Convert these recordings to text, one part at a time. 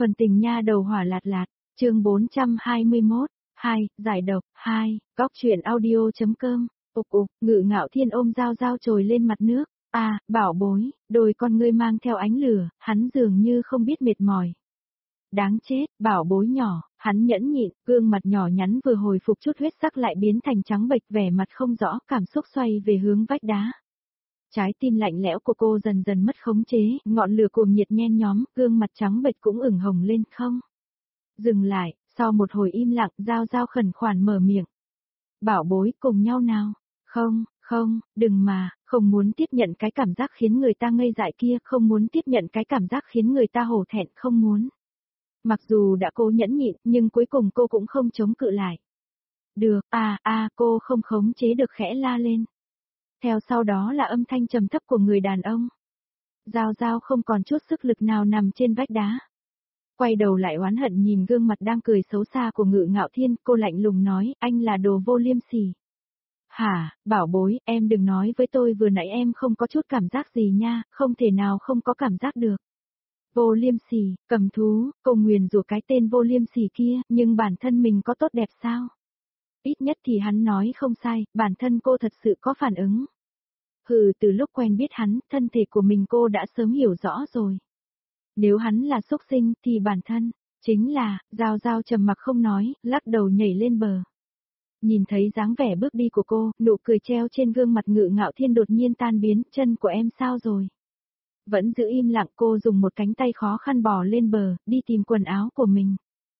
Phần tình nha đầu hỏa lạt lạt, chương 421, 2, giải độc, 2, góc truyện audio.com, Ngự Ngạo Thiên ôm Giao Giao trồi lên mặt nước, bảo bối, đôi con ngươi mang theo ánh lửa, hắn dường như không biết mệt mỏi. Đáng chết, bảo bối nhỏ, hắn nhẫn nhịn, gương mặt nhỏ nhắn vừa hồi phục chút huyết sắc lại biến thành trắng bệch, vẻ mặt không rõ, cảm xúc xoay về hướng vách đá. Trái tim lạnh lẽo của cô dần dần mất khống chế, ngọn lửa cuồng nhiệt nhen nhóm, gương mặt trắng bệch cũng ửng hồng lên không. Dừng lại, sau một hồi im lặng, Giao Giao khẩn khoản mở miệng. Bảo bối, cùng nhau nào. Không, đừng mà, không muốn tiếp nhận cái cảm giác khiến người ta ngây dại kia, không muốn tiếp nhận cái cảm giác khiến người ta hổ thẹn, không muốn. Mặc dù đã cố nhẫn nhịn, nhưng cuối cùng cô cũng không chống cự lại. Được, cô không khống chế được khẽ la lên. Theo sau đó là âm thanh trầm thấp của người đàn ông. Giao Giao không còn chút sức lực nào nằm trên vách đá. Quay đầu lại oán hận nhìn gương mặt đang cười xấu xa của Ngự Ngạo Thiên, cô lạnh lùng nói, anh là đồ vô liêm sỉ. Hả, bảo bối, em đừng nói với tôi vừa nãy em không có chút cảm giác gì nha, không thể nào không có cảm giác được. Vô liêm sỉ, cầm thú, cô nguyền rủa cái tên vô liêm sỉ kia, nhưng bản thân mình có tốt đẹp sao? Ít nhất thì hắn nói không sai, bản thân cô thật sự có phản ứng. Từ lúc quen biết hắn, thân thể của mình cô đã sớm hiểu rõ rồi. Nếu hắn là xúc sinh thì bản thân, chính là, Giao Giao trầm mặc không nói, lắc đầu nhảy lên bờ. Nhìn thấy dáng vẻ bước đi của cô, nụ cười treo trên gương mặt Ngự Ngạo Thiên đột nhiên tan biến, chân của em sao rồi? Vẫn giữ im lặng, cô dùng một cánh tay khó khăn bò lên bờ, đi tìm quần áo của mình.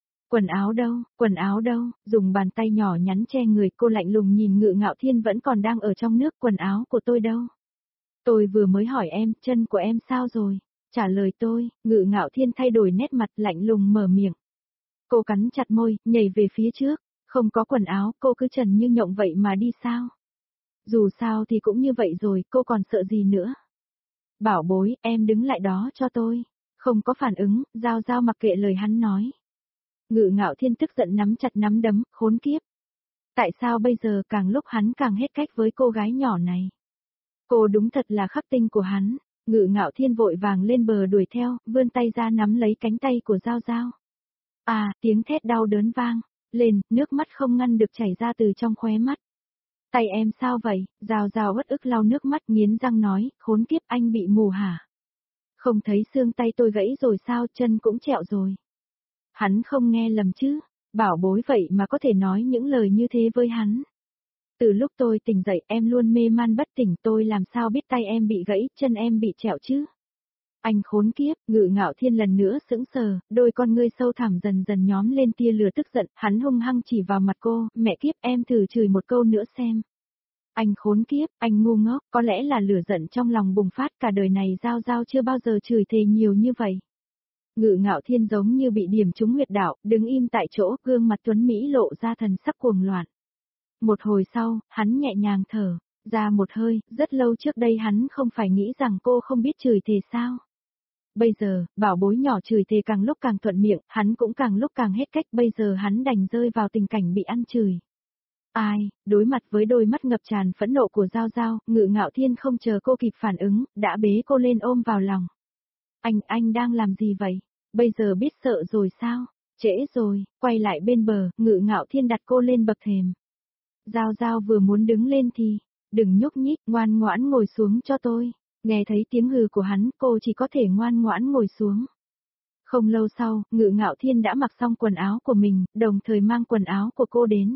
Quần áo đâu, dùng bàn tay nhỏ nhắn che người, cô lạnh lùng nhìn Ngự Ngạo Thiên vẫn còn đang ở trong nước, quần áo của tôi đâu? Tôi vừa mới hỏi em, chân của em sao rồi? Trả lời tôi, Ngự Ngạo Thiên thay đổi nét mặt, lạnh lùng mở miệng. Cô cắn chặt môi, nhảy về phía trước, không có quần áo, cô cứ trần như nhộng vậy mà đi sao? Dù sao thì cũng như vậy rồi, cô còn sợ gì nữa? Bảo bối, em đứng lại đó cho tôi. Không có phản ứng, Giao Giao mặc kệ lời hắn nói. Ngự Ngạo Thiên tức giận nắm chặt nắm đấm, khốn kiếp. Tại sao bây giờ càng lúc hắn càng hết cách với cô gái nhỏ này? Cô đúng thật là khắc tinh của hắn. Ngự Ngạo Thiên vội vàng lên bờ đuổi theo, vươn tay ra nắm lấy cánh tay của Giao Giao. Tiếng thét đau đớn vang lên, nước mắt không ngăn được chảy ra từ trong khóe mắt. Tay em sao vậy? Giao Giao uất ức lau nước mắt, nghiến răng nói, khốn kiếp, anh bị mù hả? Không thấy xương tay tôi gãy rồi sao, chân cũng trẹo rồi. Hắn không nghe lầm chứ, bảo bối vậy mà có thể nói những lời như thế với hắn. Từ lúc tôi tỉnh dậy em luôn mê man bất tỉnh, tôi làm sao biết tay em bị gãy, chân em bị trẹo chứ? Anh khốn kiếp, Ngự Ngạo Thiên lần nữa sững sờ, đôi con ngươi sâu thẳm dần dần nhóm lên tia lửa tức giận, hắn hung hăng chỉ vào mặt cô, mẹ kiếp, em thử chửi một câu nữa xem. Anh khốn kiếp, anh ngu ngốc, có lẽ là lửa giận trong lòng bùng phát, cả đời này Giao Giao chưa bao giờ chửi thề nhiều như vậy. Ngự Ngạo Thiên giống như bị điểm trúng huyệt đạo, đứng im tại chỗ, gương mặt tuấn Mỹ lộ ra thần sắc cuồng loạn. Một hồi sau, hắn nhẹ nhàng thở ra một hơi, rất lâu trước đây hắn không phải nghĩ rằng cô không biết chửi thề sao. Bây giờ, bảo bối nhỏ chửi thề càng lúc càng thuận miệng, hắn cũng càng lúc càng hết cách, bây giờ hắn đành rơi vào tình cảnh bị ăn chửi. Đối mặt với đôi mắt ngập tràn phẫn nộ của Giao Giao, Ngự Ngạo Thiên không chờ cô kịp phản ứng, đã bế cô lên ôm vào lòng. Anh đang làm gì vậy? Bây giờ biết sợ rồi sao? Trễ rồi, quay lại bên bờ, Ngự Ngạo Thiên đặt cô lên bậc thềm. Giao Giao vừa muốn đứng lên thì, đừng nhúc nhích, ngoan ngoãn ngồi xuống cho tôi. Nghe thấy tiếng hừ của hắn, cô chỉ có thể ngoan ngoãn ngồi xuống. Không lâu sau, Ngự Ngạo Thiên đã mặc xong quần áo của mình, đồng thời mang quần áo của cô đến.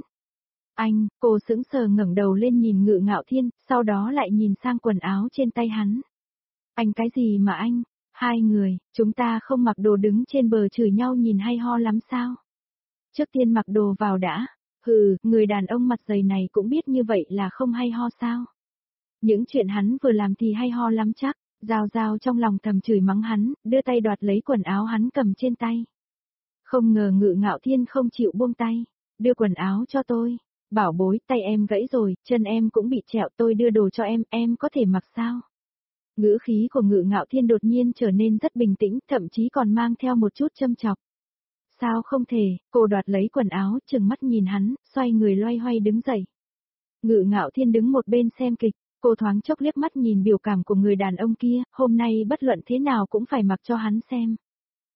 Cô sững sờ ngẩng đầu lên nhìn Ngự Ngạo Thiên, sau đó lại nhìn sang quần áo trên tay hắn. Cái gì mà anh? Hai người, chúng ta không mặc đồ đứng trên bờ chửi nhau nhìn hay ho lắm sao? Trước tiên mặc đồ vào đã. Người đàn ông mặt dày này cũng biết như vậy là không hay ho sao? Những chuyện hắn vừa làm thì hay ho lắm chắc. Giao Giao trong lòng thầm chửi mắng hắn, đưa tay đoạt lấy quần áo hắn cầm trên tay. Không ngờ Ngự Ngạo Thiên không chịu buông tay. Đưa quần áo cho tôi. Bảo bối, tay em gãy rồi, chân em cũng bị trẹo, tôi đưa đồ cho em có thể mặc sao? Ngữ khí của Ngự Ngạo Thiên đột nhiên trở nên rất bình tĩnh, thậm chí còn mang theo một chút châm chọc. Sao không thể, cô đoạt lấy quần áo, trừng mắt nhìn hắn, xoay người loay hoay đứng dậy. Ngự Ngạo Thiên đứng một bên xem kịch, cô thoáng chốc liếc mắt nhìn biểu cảm của người đàn ông kia, hôm nay bất luận thế nào cũng phải mặc cho hắn xem.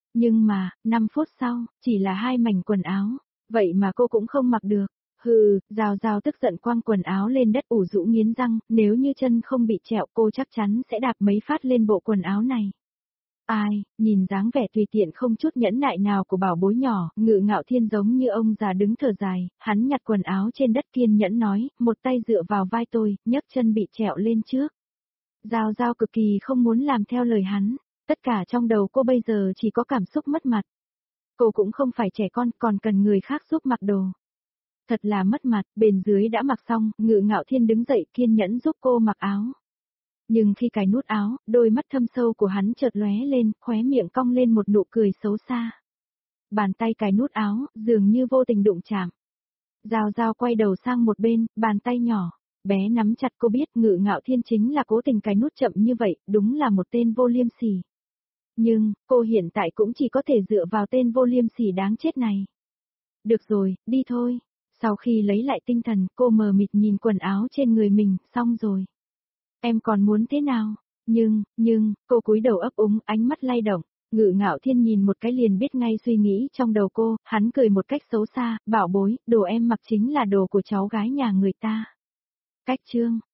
Nhưng mà, 5 phút sau, chỉ là 2 mảnh quần áo, vậy mà cô cũng không mặc được. Hừ, Giao Giao tức giận quăng quần áo lên đất ủ rũ nghiến răng, nếu như chân không bị trẹo cô chắc chắn sẽ đạp mấy phát lên bộ quần áo này. Ai, nhìn dáng vẻ tùy tiện không chút nhẫn nại nào của bảo bối nhỏ, Ngự Ngạo Thiên giống như ông già đứng thở dài, hắn nhặt quần áo trên đất kiên nhẫn nói, một tay dựa vào vai tôi, nhấc chân bị trẹo lên trước. Giao Giao cực kỳ không muốn làm theo lời hắn, tất cả trong đầu cô bây giờ chỉ có cảm xúc mất mặt. Cô cũng không phải trẻ con còn cần người khác giúp mặc đồ. Thật là mất mặt, bên dưới đã mặc xong, Ngự Ngạo Thiên đứng dậy kiên nhẫn giúp cô mặc áo. Nhưng khi cài nút áo, đôi mắt thâm sâu của hắn chợt lóe lên, khóe miệng cong lên một nụ cười xấu xa. Bàn tay cài nút áo, dường như vô tình đụng chạm. Giao Giao quay đầu sang một bên, bàn tay nhỏ, bé nắm chặt cô biết Ngự Ngạo Thiên chính là cố tình cài nút chậm như vậy, đúng là một tên vô liêm sỉ. Nhưng, cô hiện tại cũng chỉ có thể dựa vào tên vô liêm sỉ đáng chết này. Được rồi, đi thôi. Sau khi lấy lại tinh thần, cô mờ mịt nhìn quần áo trên người mình, xong rồi. Em còn muốn thế nào? Nhưng, cô cúi đầu ấp úng, ánh mắt lay động. Ngự Ngạo Thiên nhìn một cái liền biết ngay suy nghĩ trong đầu cô, hắn cười một cách xấu xa, bảo bối, đồ em mặc chính là đồ của cháu gái nhà người ta. Cách chương